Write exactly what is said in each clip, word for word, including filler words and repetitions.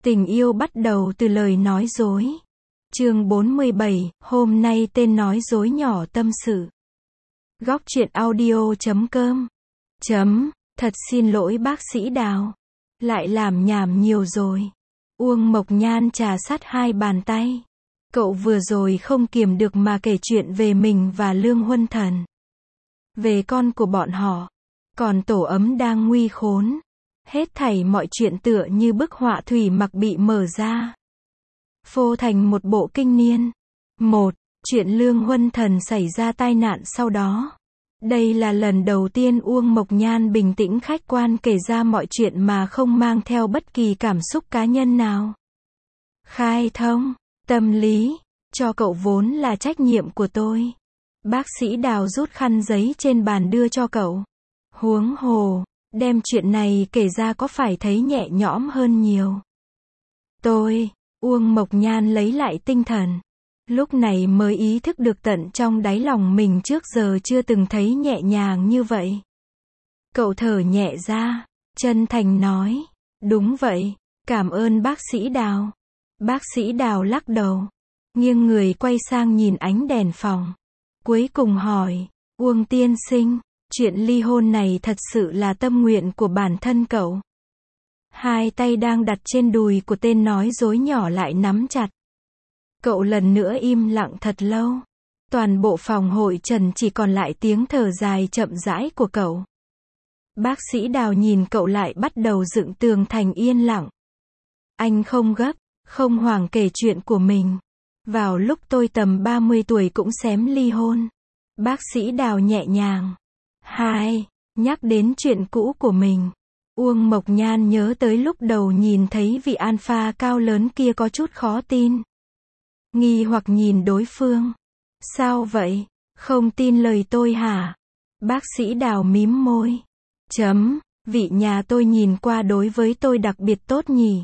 Tình yêu bắt đầu từ lời nói dối. Chương bốn mươi bảy, hôm nay tên nói dối nhỏ tâm sự. Góc truyện audio chấm com. Chấm, thật xin lỗi bác sĩ Đào. Lại làm nhảm nhiều rồi. Uông Mộc Nhan trà sát hai bàn tay. Cậu vừa rồi không kiềm được mà kể chuyện về mình và Lương Huân Thần. Về con của bọn họ. Còn tổ ấm đang nguy khốn. Hết thảy mọi chuyện tựa như bức họa thủy mặc bị mở ra. Phô thành một bộ kinh niên. Một, chuyện Lương Huân Thần xảy ra tai nạn sau đó. Đây là lần đầu tiên Uông Mộc Nhan bình tĩnh khách quan kể ra mọi chuyện mà không mang theo bất kỳ cảm xúc cá nhân nào. Khai thông, tâm lý, cho cậu vốn là trách nhiệm của tôi. Bác sĩ Đào rút khăn giấy trên bàn đưa cho cậu. Huống hồ, đem chuyện này kể ra có phải thấy nhẹ nhõm hơn nhiều. Tôi, Uông Mộc Nhan lấy lại tinh thần. Lúc này mới ý thức được tận trong đáy lòng mình trước giờ chưa từng thấy nhẹ nhàng như vậy. Cậu thở nhẹ ra, chân thành nói, đúng vậy, cảm ơn bác sĩ Đào. Bác sĩ Đào lắc đầu, nghiêng người quay sang nhìn ánh đèn phòng. Cuối cùng hỏi, Uông tiên sinh, chuyện ly hôn này thật sự là tâm nguyện của bản thân cậu. Hai tay đang đặt trên đùi của tên nói dối nhỏ lại nắm chặt. Cậu lần nữa im lặng thật lâu. Toàn bộ phòng hội trần chỉ còn lại tiếng thở dài chậm rãi của cậu. Bác sĩ Đào nhìn cậu lại bắt đầu dựng tường thành yên lặng. Anh không gấp, không hoảng kể chuyện của mình. Vào lúc tôi tầm ba mươi tuổi cũng xém ly hôn. Bác sĩ Đào nhẹ nhàng. Hai, nhắc đến chuyện cũ của mình. Uông Mộc Nhan nhớ tới lúc đầu nhìn thấy vị alpha cao lớn kia có chút khó tin. Nghi hoặc nhìn đối phương. Sao vậy? Không tin lời tôi hả? Bác sĩ Đào mím môi. Chấm, vị nhà tôi nhìn qua đối với tôi đặc biệt tốt nhỉ?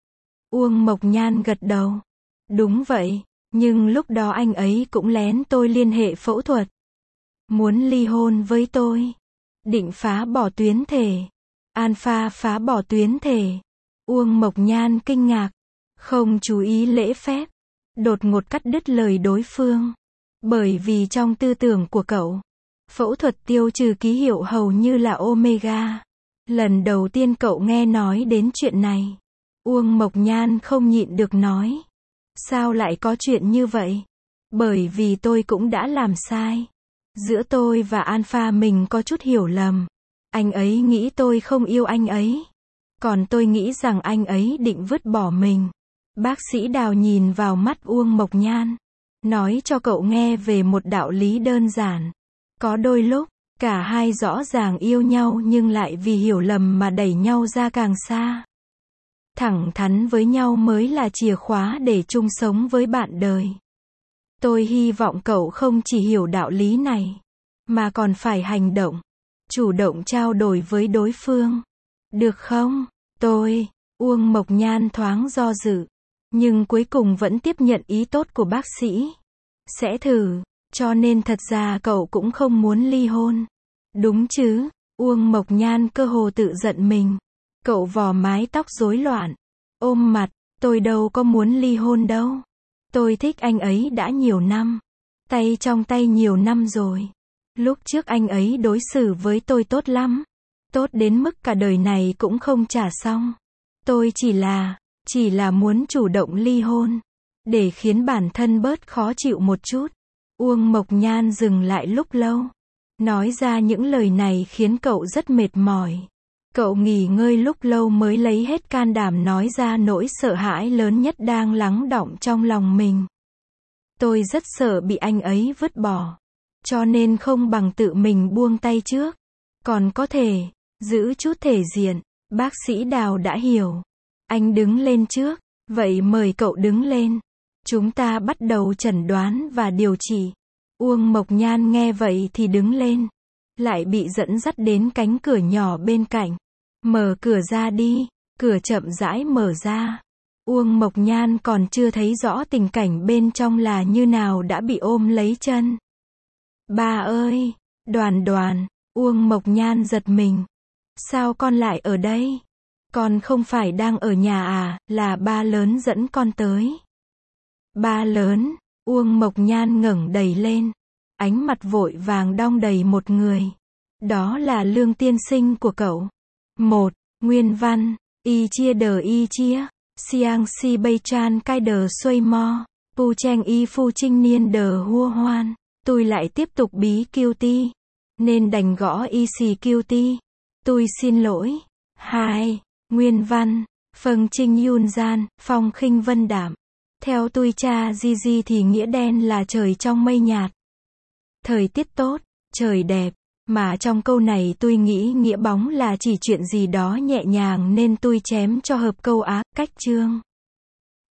Uông Mộc Nhan gật đầu. Đúng vậy, nhưng lúc đó anh ấy cũng lén tôi liên hệ phẫu thuật. Muốn ly hôn với tôi. Định phá bỏ tuyến thể. Alpha phá bỏ tuyến thể. Uông Mộc Nhan kinh ngạc. Không chú ý lễ phép. Đột ngột cắt đứt lời đối phương. Bởi vì trong tư tưởng của cậu, phẫu thuật tiêu trừ ký hiệu hầu như là Omega. Lần đầu tiên cậu nghe nói đến chuyện này. Uông Mộc Nhan không nhịn được nói. Sao lại có chuyện như vậy? Bởi vì tôi cũng đã làm sai. Giữa tôi và Alpha mình có chút hiểu lầm. Anh ấy nghĩ tôi không yêu anh ấy. Còn tôi nghĩ rằng anh ấy định vứt bỏ mình. Bác sĩ Đào nhìn vào mắt Uông Mộc Nhan. Nói cho cậu nghe về một đạo lý đơn giản. Có đôi lúc, cả hai rõ ràng yêu nhau nhưng lại vì hiểu lầm mà đẩy nhau ra càng xa. Thẳng thắn với nhau mới là chìa khóa để chung sống với bạn đời. Tôi hy vọng cậu không chỉ hiểu đạo lý này, mà còn phải hành động. Chủ động trao đổi với đối phương. Được không? Tôi, Uông Mộc Nhan thoáng do dự. Nhưng cuối cùng vẫn tiếp nhận ý tốt của bác sĩ. Sẽ thử, cho nên thật ra cậu cũng không muốn ly hôn. Đúng chứ? Uông Mộc Nhan cơ hồ tự giận mình. Cậu vò mái tóc rối loạn. Ôm mặt, tôi đâu có muốn ly hôn đâu. Tôi thích anh ấy đã nhiều năm. Tay trong tay nhiều năm rồi. Lúc trước anh ấy đối xử với tôi tốt lắm. Tốt đến mức cả đời này cũng không trả xong. Tôi chỉ là, chỉ là muốn chủ động ly hôn. Để khiến bản thân bớt khó chịu một chút. Uông Mộc Nhan dừng lại lúc lâu. Nói ra những lời này khiến cậu rất mệt mỏi. Cậu nghỉ ngơi lúc lâu mới lấy hết can đảm nói ra nỗi sợ hãi lớn nhất đang lắng đọng trong lòng mình. Tôi rất sợ bị anh ấy vứt bỏ. Cho nên không bằng tự mình buông tay trước. Còn có thể, giữ chút thể diện. Bác sĩ Đào đã hiểu. Anh đứng lên trước. Vậy mời cậu đứng lên. Chúng ta bắt đầu chẩn đoán và điều trị. Uông Mộc Nhan nghe vậy thì đứng lên. Lại bị dẫn dắt đến cánh cửa nhỏ bên cạnh. Mở cửa ra đi. Cửa chậm rãi mở ra. Uông Mộc Nhan còn chưa thấy rõ tình cảnh bên trong là như nào đã bị ôm lấy chân. Ba ơi! Đoàn Đoàn! Uông Mộc Nhan giật mình. Sao con lại ở đây? Con không phải đang ở nhà à, là ba lớn dẫn con tới. Ba lớn, Uông Mộc Nhan ngẩng đầy lên. Ánh mặt vội vàng đong đầy một người. Đó là Lương tiên sinh của cậu. Một, nguyên văn, y chia đờ y chia, siang si bay chan cai đờ xuây mo, pu cheng y phu trinh niên đờ hua hoan. Tôi lại tiếp tục bí kiêu ti. Nên đành gõ y xì kiêu ti. Tôi xin lỗi. Hai, nguyên văn, phâng trinh yun gian, phong khinh vân đạm. Theo tôi cha di di thì nghĩa đen là trời trong mây nhạt. Thời tiết tốt, trời đẹp. Mà trong câu này tôi nghĩ nghĩa bóng là chỉ chuyện gì đó nhẹ nhàng nên tôi chém cho hợp câu á, cách chương.